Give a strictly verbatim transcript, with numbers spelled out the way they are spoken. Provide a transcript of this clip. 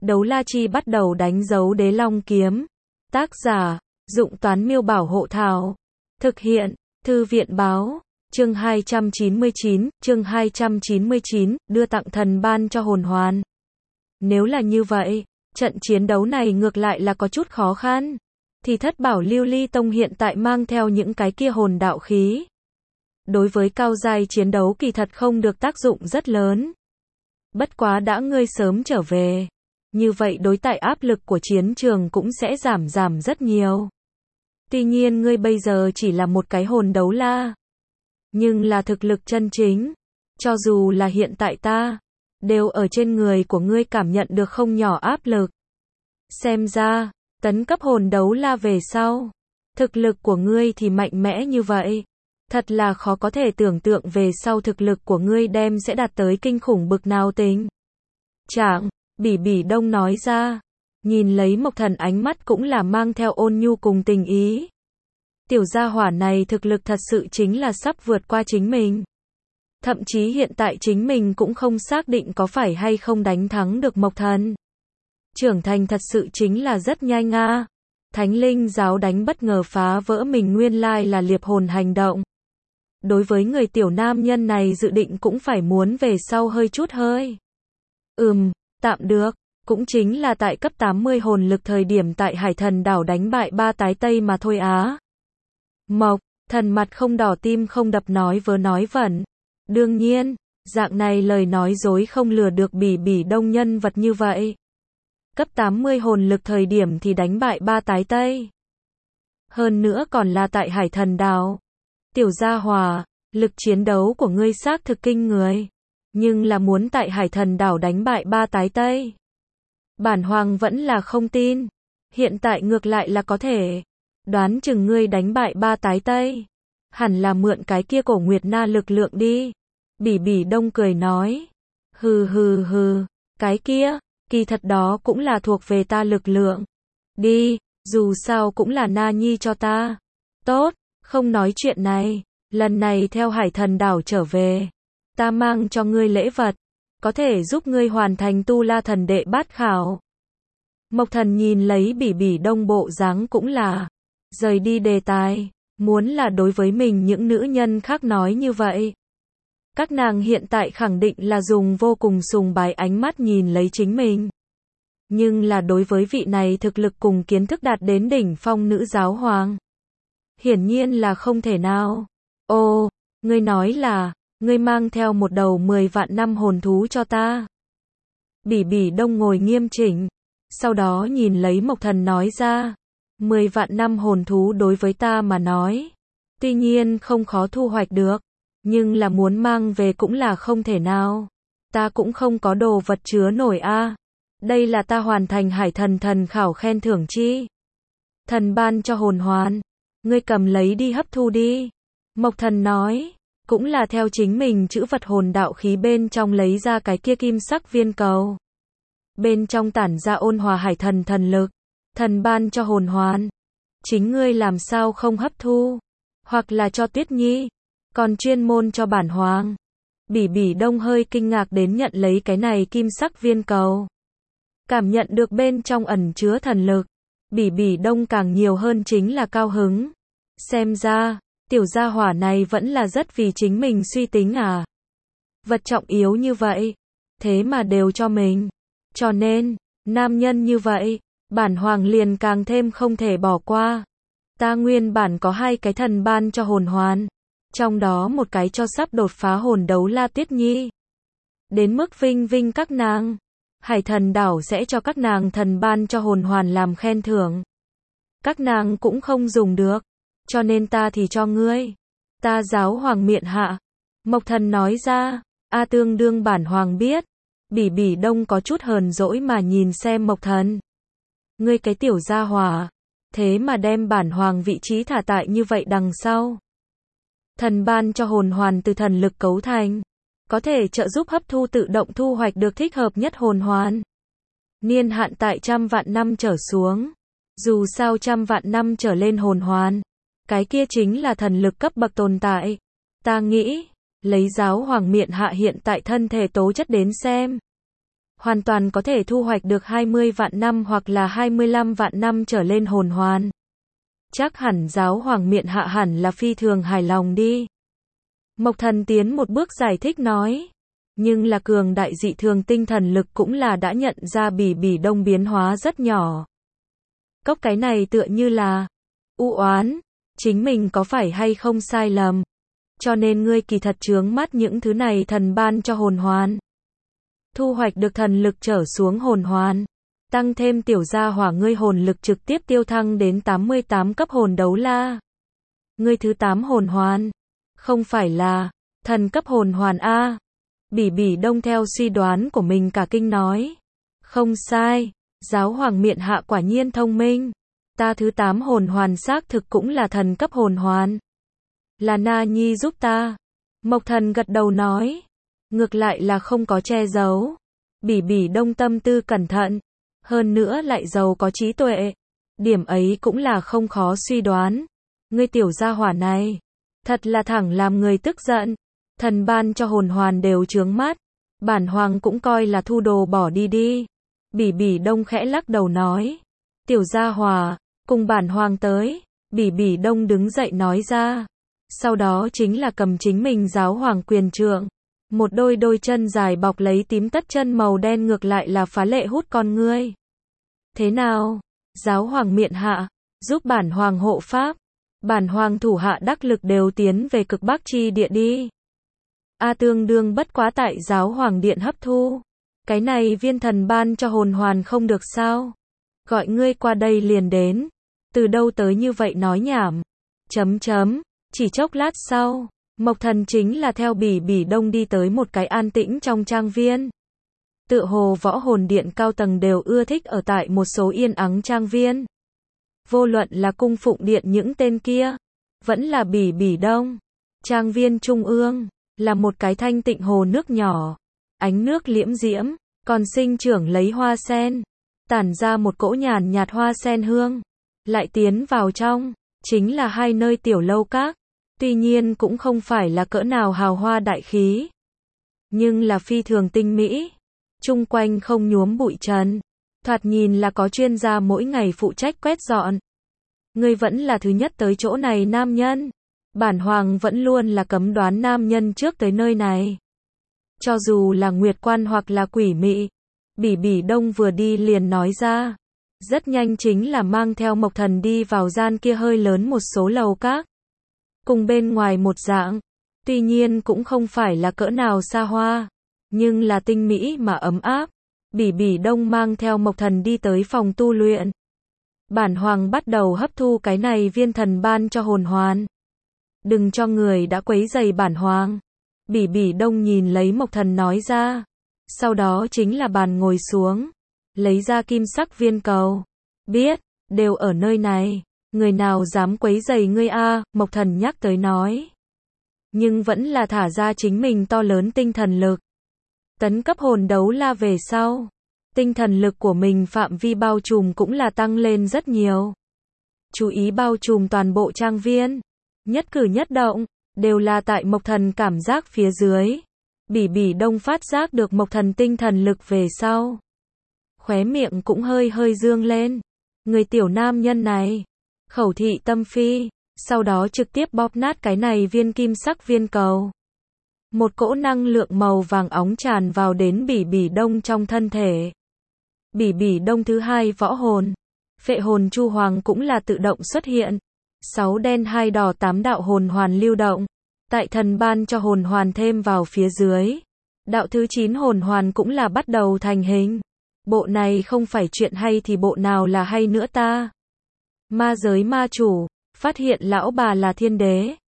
Đấu la chi bắt đầu đánh dấu đế long kiếm. Tác giả, Dụng Toán Miêu Bảo Hộ Thảo. Thực hiện, Thư viện Báo. Chương hai trăm chín mươi chín, chương hai trăm chín mươi chín, đưa tặng thần ban cho hồn hoàn. Nếu là như vậy, trận chiến đấu này ngược lại là có chút khó khăn. Thì thất bảo lưu ly tông hiện tại mang theo những cái kia hồn đạo khí. Đối với cao giai chiến đấu kỳ thật không được tác dụng rất lớn. Bất quá đã ngươi sớm trở về. Như vậy đối tại áp lực của chiến trường cũng sẽ giảm giảm rất nhiều. Tuy nhiên ngươi bây giờ chỉ là một cái hồn đấu la. Nhưng là thực lực chân chính. Cho dù là hiện tại ta, đều ở trên người của ngươi cảm nhận được không nhỏ áp lực. Xem ra, tấn cấp hồn đấu la về sau, thực lực của ngươi thì mạnh mẽ như vậy. Thật là khó có thể tưởng tượng về sau thực lực của ngươi đem sẽ đạt tới kinh khủng bực nào tình trạng. Bỉ Bỉ Đông nói ra, nhìn lấy Mộc Thần ánh mắt cũng là mang theo ôn nhu cùng tình ý. Tiểu gia hỏa này thực lực thật sự chính là sắp vượt qua chính mình. Thậm chí hiện tại chính mình cũng không xác định có phải hay không đánh thắng được Mộc Thần. Trưởng thành thật sự chính là rất nhanh a. Thánh linh giáo đánh bất ngờ phá vỡ mình nguyên lai là liệp hồn hành động. Đối với người tiểu nam nhân này dự định cũng phải muốn về sau hơi chút hơi. Ừm, tạm được, cũng chính là tại cấp tám mươi hồn lực thời điểm tại Hải Thần đảo đánh bại ba tái Tây mà thôi á. Mộc Thần mặt không đỏ tim không đập nói vớ nói vẩn. Đương nhiên, dạng này lời nói dối không lừa được Bỉ Bỉ Đông nhân vật như vậy. Cấp tám mươi hồn lực thời điểm thì đánh bại ba tái Tây. Hơn nữa còn là tại Hải Thần đảo. Tiểu gia hòa, lực chiến đấu của ngươi xác thực kinh người. Nhưng là muốn tại Hải Thần đảo đánh bại ba tái Tây. Bản hoàng vẫn là không tin. Hiện tại ngược lại là có thể. Đoán chừng ngươi đánh bại ba tái Tây. Hẳn là mượn cái kia cổ Nguyệt Na lực lượng đi. Bỉ Bỉ Đông cười nói. Hừ hừ hừ, cái kia, kỳ thật đó cũng là thuộc về ta lực lượng. Đi, dù sao cũng là Na Nhi cho ta. Tốt, không nói chuyện này. Lần này theo Hải Thần đảo trở về. Ta mang cho ngươi lễ vật. Có thể giúp ngươi hoàn thành tu la thần đệ bát khảo. Mộc Thần nhìn lấy Bỉ Bỉ Đông bộ dáng cũng là. Rời đi đề tài. Muốn là đối với mình những nữ nhân khác nói như vậy. Các nàng hiện tại khẳng định là dùng vô cùng sùng bái ánh mắt nhìn lấy chính mình. Nhưng là đối với vị này thực lực cùng kiến thức đạt đến đỉnh phong nữ giáo hoàng. Hiển nhiên là không thể nào. Ô, ngươi nói là, ngươi mang theo một đầu mười vạn năm hồn thú cho ta. Bỉ Bỉ Đông ngồi nghiêm chỉnh. Sau đó nhìn lấy Mộc Thần nói ra. Mười vạn năm hồn thú đối với ta mà nói. Tuy nhiên không khó thu hoạch được. Nhưng là muốn mang về cũng là không thể nào. Ta cũng không có đồ vật chứa nổi a. Đây là ta hoàn thành Hải Thần thần khảo khen thưởng chi. Thần ban cho hồn hoàn. Ngươi cầm lấy đi hấp thu đi. Mộc Thần nói. Cũng là theo chính mình chữ vật hồn đạo khí bên trong lấy ra cái kia kim sắc viên cầu. Bên trong tản ra ôn hòa Hải Thần thần lực. Thần ban cho hồn hoàn. Chính ngươi làm sao không hấp thu. Hoặc là cho Tuyết Nhi. Còn chuyên môn cho bản hoàng. Bỉ Bỉ Đông hơi kinh ngạc đến nhận lấy cái này kim sắc viên cầu. Cảm nhận được bên trong ẩn chứa thần lực. Bỉ Bỉ Đông càng nhiều hơn chính là cao hứng. Xem ra, tiểu gia hỏa này vẫn là rất vì chính mình suy tính à. Vật trọng yếu như vậy. Thế mà đều cho mình. Cho nên, nam nhân như vậy. Bản hoàng liền càng thêm không thể bỏ qua. Ta nguyên bản có hai cái thần ban cho hồn hoàn. Trong đó một cái cho sắp đột phá hồn đấu la Tuyết Nhi. Đến mức vinh vinh các nàng. Hải Thần đảo sẽ cho các nàng thần ban cho hồn hoàn làm khen thưởng. Các nàng cũng không dùng được. Cho nên ta thì cho ngươi. Ta giáo hoàng miện hạ. Mộc Thần nói ra. A tương đương bản hoàng biết. Bỉ Bỉ Đông có chút hờn dỗi mà nhìn xem Mộc Thần. Ngươi cái tiểu gia hỏa. Thế mà đem bản hoàng vị trí thả tại như vậy đằng sau. Thần ban cho hồn hoàn từ thần lực cấu thành. Có thể trợ giúp hấp thu tự động thu hoạch được thích hợp nhất hồn hoàn. Niên hạn tại trăm vạn năm trở xuống. Dù sao trăm vạn năm trở lên hồn hoàn. Cái kia chính là thần lực cấp bậc tồn tại. Ta nghĩ, lấy giáo hoàng miện hạ hiện tại thân thể tố chất đến xem. hoàn toàn có thể thu hoạch được hai mươi vạn năm hoặc là hai mươi lăm vạn năm trở lên hồn hoàn. Chắc hẳn giáo hoàng miện hạ hẳn là phi thường hài lòng đi. Mộc Thần tiến một bước giải thích nói. Nhưng là cường đại dị thường tinh thần lực cũng là đã nhận ra Bỉ Bỉ Đông biến hóa rất nhỏ. Cốc cái này tựa như là u oán, chính mình có phải hay không sai lầm. Cho nên ngươi kỳ thật chướng mắt những thứ này thần ban cho hồn hoàn. Thu hoạch được thần lực trở xuống hồn hoàn. Tăng thêm tiểu gia hỏa ngươi hồn lực trực tiếp tiêu thăng đến tám mươi tám cấp hồn đấu la. Ngươi thứ tám hồn hoàn. Không phải là thần cấp hồn hoàn A. Bỉ Bỉ Đông theo suy đoán của mình cả kinh nói. Không sai, giáo hoàng miện hạ quả nhiên thông minh. Ta thứ tám hồn hoàn xác thực cũng là thần cấp hồn hoàn. Là Na Nhi giúp ta. Mộc Thần gật đầu nói. Ngược lại là không có che giấu. Bỉ Bỉ Đông tâm tư cẩn thận. Hơn nữa lại giàu có trí tuệ. Điểm ấy cũng là không khó suy đoán. Ngươi tiểu gia hỏa này. Thật là thẳng làm người tức giận. Thần ban cho hồn hoàn đều chướng mắt. Bản hoàng cũng coi là thu đồ bỏ đi đi. Bỉ Bỉ Đông khẽ lắc đầu nói. Tiểu gia hỏa, cùng bản hoàng tới. Bỉ Bỉ Đông đứng dậy nói ra. Sau đó chính là cầm chính mình giáo hoàng quyền trượng. Một đôi đôi chân dài bọc lấy tím tất chân màu đen ngược lại là phá lệ hút con ngươi. Thế nào? Giáo hoàng miện hạ, giúp bản hoàng hộ pháp. Bản hoàng thủ hạ đắc lực đều tiến về cực bắc chi địa đi. A tương đương bất quá tại giáo hoàng điện hấp thu. Cái này viên thần ban cho hồn hoàn không được sao? Gọi ngươi qua đây liền đến. Từ đâu tới như vậy nói nhảm. Chấm chấm. Chỉ chốc lát sau, Mộc Thần chính là theo Bỉ Bỉ Đông đi tới một cái an tĩnh trong trang viên. Tựa hồ võ hồn điện cao tầng đều ưa thích ở tại một số yên ắng trang viên. Vô luận là cung phụng điện những tên kia, vẫn là Bỉ Bỉ Đông. Trang viên trung ương, là một cái thanh tịnh hồ nước nhỏ. Ánh nước liễm diễm, còn sinh trưởng lấy hoa sen. Tản ra một cỗ nhàn nhạt hoa sen hương. Lại tiến vào trong, chính là hai nơi tiểu lâu các. Tuy nhiên cũng không phải là cỡ nào hào hoa đại khí. Nhưng là phi thường tinh mỹ. Chung quanh không nhuốm bụi trần. Thoạt nhìn là có chuyên gia mỗi ngày phụ trách quét dọn. Ngươi vẫn là thứ nhất tới chỗ này nam nhân. Bản hoàng vẫn luôn là cấm đoán nam nhân trước tới nơi này. Cho dù là nguyệt quan hoặc là quỷ mị. Bỉ Bỉ Đông vừa đi liền nói ra. Rất nhanh chính là mang theo Mộc Thần đi vào gian kia hơi lớn một số lầu các. Cùng bên ngoài một dạng. Tuy nhiên cũng không phải là cỡ nào xa hoa. Nhưng là tinh mỹ mà ấm áp. Bỉ Bỉ Đông mang theo Mộc Thần đi tới phòng tu luyện. Bản hoàng bắt đầu hấp thu cái này viên thần ban cho hồn hoàn. Đừng cho người đã quấy rầy bản hoàng. Bỉ Bỉ Đông nhìn lấy Mộc Thần nói ra. Sau đó chính là bàn ngồi xuống. Lấy ra kim sắc viên cầu. Biết, đều ở nơi này. Người nào dám quấy rầy ngươi a? Mộc Thần nhắc tới nói. Nhưng vẫn là thả ra chính mình to lớn tinh thần lực. Tấn cấp hồn đấu la về sau. Tinh thần lực của mình phạm vi bao trùm cũng là tăng lên rất nhiều. Chú ý bao trùm toàn bộ trang viên. Nhất cử nhất động, đều là tại Mộc Thần cảm giác phía dưới. Bỉ Bỉ Đông phát giác được Mộc Thần tinh thần lực về sau. Khóe miệng cũng hơi hơi dương lên. Người tiểu nam nhân này. Khẩu thị tâm phi. Sau đó trực tiếp bóp nát cái này viên kim sắc viên cầu. Một cỗ năng lượng màu vàng óng tràn vào đến Bỉ Bỉ Đông trong thân thể. Bỉ Bỉ Đông thứ hai võ hồn. Phệ hồn chu hoàng cũng là tự động xuất hiện. Sáu đen hai đỏ tám đạo hồn hoàn lưu động. Tại thần ban cho hồn hoàn thêm vào phía dưới. Đạo thứ chín hồn hoàn cũng là bắt đầu thành hình. Bộ này không phải chuyện hay thì bộ nào là hay nữa ta. Ma giới ma chủ, phát hiện lão bà là thiên đế.